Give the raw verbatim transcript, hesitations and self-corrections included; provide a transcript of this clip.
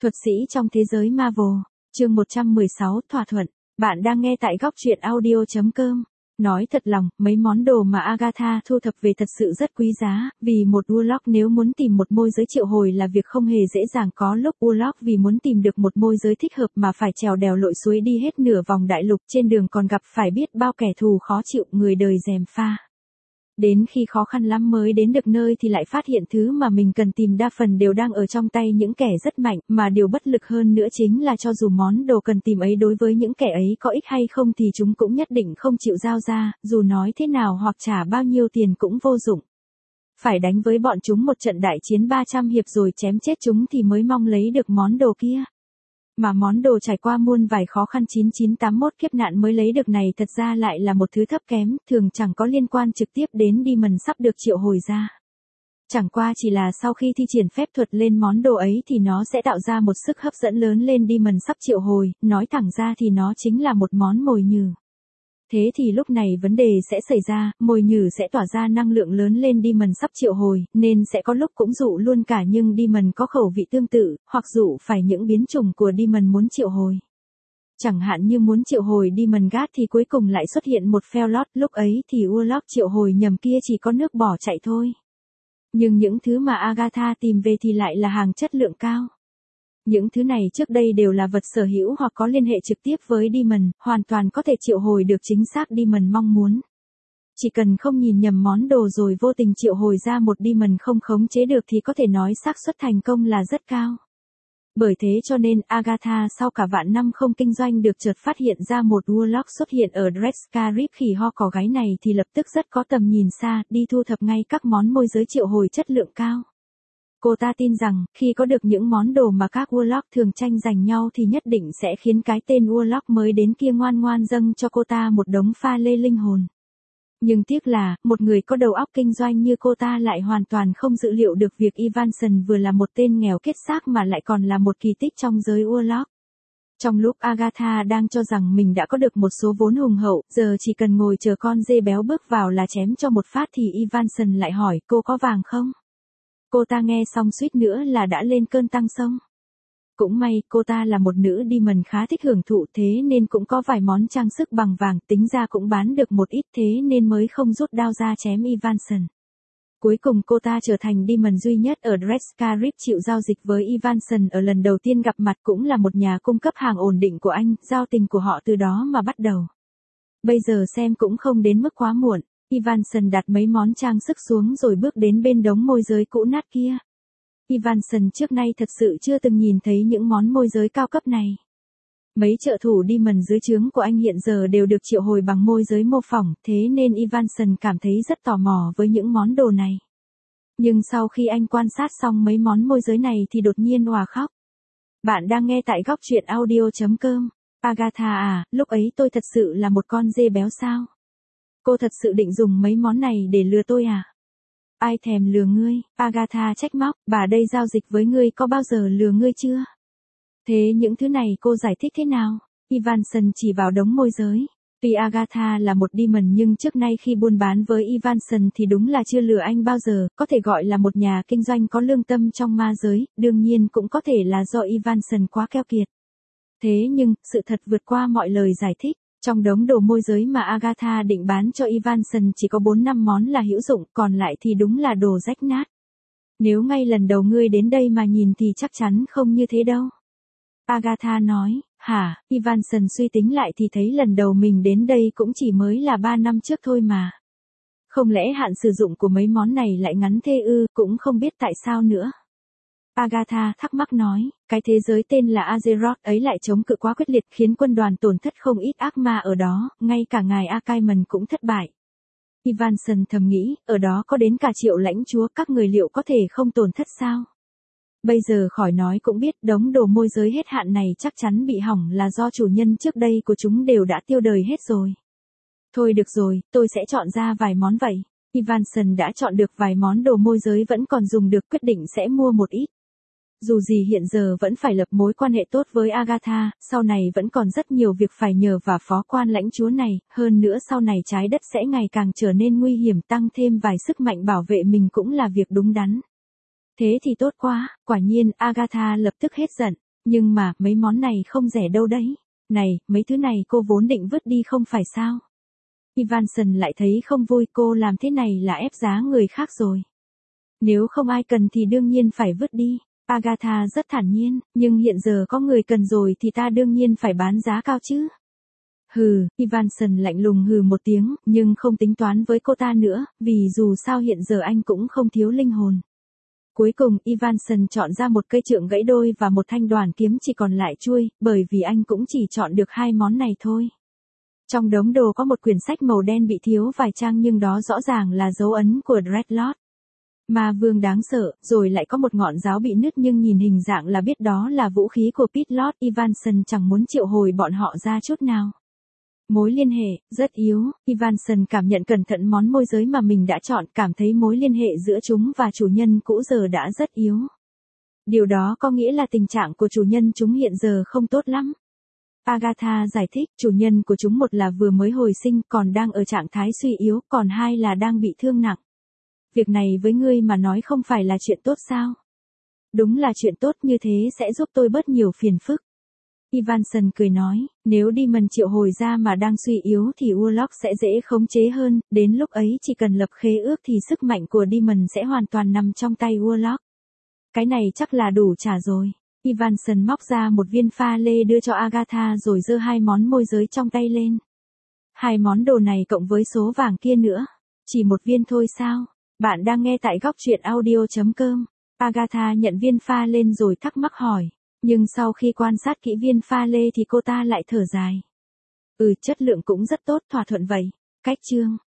Thuật sĩ trong thế giới Marvel, chương một trăm mười sáu thỏa thuận, bạn đang nghe tại góc truyện audio chấm com. Nói thật lòng, mấy món đồ mà Agatha thu thập về thật sự rất quý giá, vì một Warlock nếu muốn tìm một môi giới triệu hồi là việc không hề dễ dàng, có lúc Warlock vì muốn tìm được một môi giới thích hợp mà phải trèo đèo lội suối đi hết nửa vòng đại lục, trên đường còn gặp phải biết bao kẻ thù khó chịu, người đời gièm pha. Đến khi khó khăn lắm mới đến được nơi thì lại phát hiện thứ mà mình cần tìm đa phần đều đang ở trong tay những kẻ rất mạnh, mà điều bất lực hơn nữa chính là cho dù món đồ cần tìm ấy đối với những kẻ ấy có ích hay không thì chúng cũng nhất định không chịu giao ra, dù nói thế nào hoặc trả bao nhiêu tiền cũng vô dụng. Phải đánh với bọn chúng một trận đại chiến ba trăm hiệp rồi chém chết chúng thì mới mong lấy được món đồ kia. Mà món đồ trải qua muôn vài khó khăn chín chín tám mốt kiếp nạn mới lấy được này thật ra lại là một thứ thấp kém, thường chẳng có liên quan trực tiếp đến Demon sắp được triệu hồi ra. Chẳng qua chỉ là sau khi thi triển phép thuật lên món đồ ấy thì nó sẽ tạo ra một sức hấp dẫn lớn lên Demon sắp triệu hồi, nói thẳng ra thì nó chính là một món mồi nhử. Thế thì lúc này vấn đề sẽ xảy ra, mồi nhử sẽ tỏa ra năng lượng lớn lên Demon sắp triệu hồi, nên sẽ có lúc cũng dụ luôn cả nhưng Demon có khẩu vị tương tự, hoặc dụ phải những biến chủng của Demon muốn triệu hồi. Chẳng hạn như muốn triệu hồi Demon Guard thì cuối cùng lại xuất hiện một Fearlord, lúc ấy thì Warlock triệu hồi nhầm kia chỉ có nước bỏ chạy thôi. Nhưng những thứ mà Agatha tìm về thì lại là hàng chất lượng cao. Những thứ này trước đây đều là vật sở hữu hoặc có liên hệ trực tiếp với Demon, hoàn toàn có thể triệu hồi được chính xác Demon mong muốn. Chỉ cần không nhìn nhầm món đồ rồi vô tình triệu hồi ra một Demon không khống chế được thì có thể nói xác suất thành công là rất cao. Bởi thế cho nên Agatha sau cả vạn năm không kinh doanh được chợt phát hiện ra một Warlock xuất hiện ở Dreskaryb khỉ ho cò gáy này thì lập tức rất có tầm nhìn xa, đi thu thập ngay các món môi giới triệu hồi chất lượng cao. Cô ta tin rằng, khi có được những món đồ mà các Warlock thường tranh giành nhau thì nhất định sẽ khiến cái tên Warlock mới đến kia ngoan ngoan dâng cho cô ta một đống pha lê linh hồn. Nhưng tiếc là, một người có đầu óc kinh doanh như cô ta lại hoàn toàn không dự liệu được việc Evanson vừa là một tên nghèo kết xác mà lại còn là một kỳ tích trong giới Warlock. Trong lúc Agatha đang cho rằng mình đã có được một số vốn hùng hậu, giờ chỉ cần ngồi chờ con dê béo bước vào là chém cho một phát thì Evanson lại hỏi cô có vàng không? Cô ta nghe xong suýt nữa là đã lên cơn tăng xông. Cũng may, cô ta là một nữ Demon khá thích hưởng thụ thế nên cũng có vài món trang sức bằng vàng, tính ra cũng bán được một ít thế nên mới không rút đao ra chém Evanson. Cuối cùng cô ta trở thành Demon duy nhất ở Dreskaryb chịu giao dịch với Evanson ở lần đầu tiên gặp mặt, cũng là một nhà cung cấp hàng ổn định của anh, giao tình của họ từ đó mà bắt đầu. Bây giờ xem cũng không đến mức quá muộn. Evanson đặt mấy món trang sức xuống rồi bước đến bên đống môi giới cũ nát kia. Evanson trước nay thật sự chưa từng nhìn thấy những món môi giới cao cấp này. Mấy trợ thủ Demon dưới trướng của anh hiện giờ đều được triệu hồi bằng môi giới mô phỏng, thế nên Evanson cảm thấy rất tò mò với những món đồ này. Nhưng sau khi anh quan sát xong mấy món môi giới này thì đột nhiên òa khóc. Bạn đang nghe tại góc truyện audio chấm com. Agatha à, lúc ấy tôi thật sự là một con dê béo sao? Cô thật sự định dùng mấy món này để lừa tôi à? Ai thèm lừa ngươi? Agatha trách móc, bà đây giao dịch với ngươi có bao giờ lừa ngươi chưa? Thế những thứ này cô giải thích thế nào? Evanson chỉ vào đống môi giới. Tuy Agatha là một Demon nhưng trước nay khi buôn bán với Evanson thì đúng là chưa lừa anh bao giờ, có thể gọi là một nhà kinh doanh có lương tâm trong ma giới, đương nhiên cũng có thể là do Evanson quá keo kiệt. Thế nhưng, sự thật vượt qua mọi lời giải thích. Trong đống đồ môi giới mà Agatha định bán cho Evanson chỉ có bốn năm món là hữu dụng, còn lại thì đúng là đồ rách nát. Nếu ngay lần đầu ngươi đến đây mà nhìn thì chắc chắn không như thế đâu. Agatha nói, hả? Evanson suy tính lại thì thấy lần đầu mình đến đây cũng chỉ mới là ba năm trước thôi mà. Không lẽ hạn sử dụng của mấy món này lại ngắn thế ư, cũng không biết tại sao nữa. Agatha thắc mắc nói, cái thế giới tên là Azeroth ấy lại chống cự quá quyết liệt khiến quân đoàn tổn thất không ít ác ma ở đó, ngay cả ngài Akaimon cũng thất bại. Evanson thầm nghĩ, ở đó có đến cả triệu lãnh chúa, các người liệu có thể không tổn thất sao? Bây giờ khỏi nói cũng biết đống đồ môi giới hết hạn này chắc chắn bị hỏng là do chủ nhân trước đây của chúng đều đã tiêu đời hết rồi. Thôi được rồi, tôi sẽ chọn ra vài món vậy. Evanson đã chọn được vài món đồ môi giới vẫn còn dùng được, quyết định sẽ mua một ít. Dù gì hiện giờ vẫn phải lập mối quan hệ tốt với Agatha, sau này vẫn còn rất nhiều việc phải nhờ vào phó quan lãnh chúa này, hơn nữa sau này trái đất sẽ ngày càng trở nên nguy hiểm, tăng thêm vài sức mạnh bảo vệ mình cũng là việc đúng đắn. Thế thì tốt quá, quả nhiên Agatha lập tức hết giận. nhưng mà, mấy món này không rẻ đâu đấy. Này, mấy thứ này cô vốn định vứt đi không phải sao? Ivanson lại thấy không vui, cô làm thế này là ép giá người khác rồi. Nếu không ai cần thì đương nhiên phải vứt đi. Agatha rất thản nhiên, nhưng hiện giờ có người cần rồi thì ta đương nhiên phải bán giá cao chứ. Hừ, Ivanson lạnh lùng hừ một tiếng, nhưng không tính toán với cô ta nữa, vì dù sao hiện giờ anh cũng không thiếu linh hồn. Cuối cùng Ivanson chọn ra một cây trượng gãy đôi và một thanh đoàn kiếm chỉ còn lại chuôi, bởi vì anh cũng chỉ chọn được hai món này thôi. Trong đống đồ có một quyển sách màu đen bị thiếu vài trang nhưng đó rõ ràng là dấu ấn của Dreadlord. Ma vương đáng sợ, rồi lại có một ngọn giáo bị nứt nhưng nhìn hình dạng là biết đó là vũ khí của Pitlord. Ivanson chẳng muốn triệu hồi bọn họ ra chút nào. Mối liên hệ, rất yếu, Ivanson cảm nhận cẩn thận món môi giới mà mình đã chọn, cảm thấy mối liên hệ giữa chúng và chủ nhân cũ giờ đã rất yếu. Điều đó có nghĩa là tình trạng của chủ nhân chúng hiện giờ không tốt lắm. Agatha giải thích, chủ nhân của chúng một là vừa mới hồi sinh còn đang ở trạng thái suy yếu, còn hai là đang bị thương nặng. Việc này với ngươi mà nói không phải là chuyện tốt sao? Đúng là chuyện tốt, như thế sẽ giúp tôi bớt nhiều phiền phức. Ivanson cười nói, nếu Demon triệu hồi ra mà đang suy yếu thì Warlock sẽ dễ khống chế hơn, đến lúc ấy chỉ cần lập khế ước thì sức mạnh của Demon sẽ hoàn toàn nằm trong tay Warlock. Cái này chắc là đủ trả rồi. Ivanson móc ra một viên pha lê đưa cho Agatha rồi giơ hai món môi giới trong tay lên. Hai món đồ này cộng với số vàng kia nữa. Chỉ một viên thôi sao? Bạn đang nghe tại góc truyện audio chấm com. Agatha nhận viên pha lên rồi thắc mắc hỏi. Nhưng sau khi quan sát kỹ viên pha lê thì cô ta lại thở dài. Ừ, chất lượng cũng rất tốt, thỏa thuận vậy. Cách chương.